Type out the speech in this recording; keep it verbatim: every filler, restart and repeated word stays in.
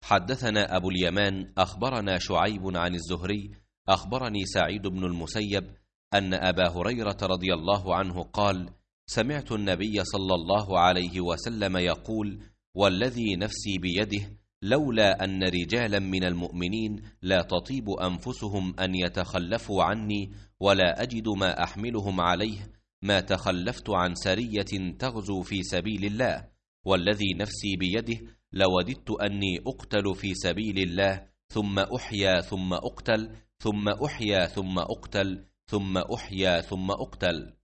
حدثنا أبو اليمان أخبرنا شعيب عن الزهري أخبرني سعيد بن المسيب أن أبا هريرة رضي الله عنه قال: سمعت النبي صلى الله عليه وسلم يقول: والذي نفسي بيده لولا أن رجالا من المؤمنين لا تطيب أنفسهم أن يتخلفوا عني ولا أجد ما أحملهم عليه ما تخلفت عن سرية تغزو في سبيل الله، والذي نفسي بيده لوددت أني أقتل في سبيل الله ثم أحيا ثم أقتل ثم أحيا ثم أقتل ثم أحيا ثم أقتل.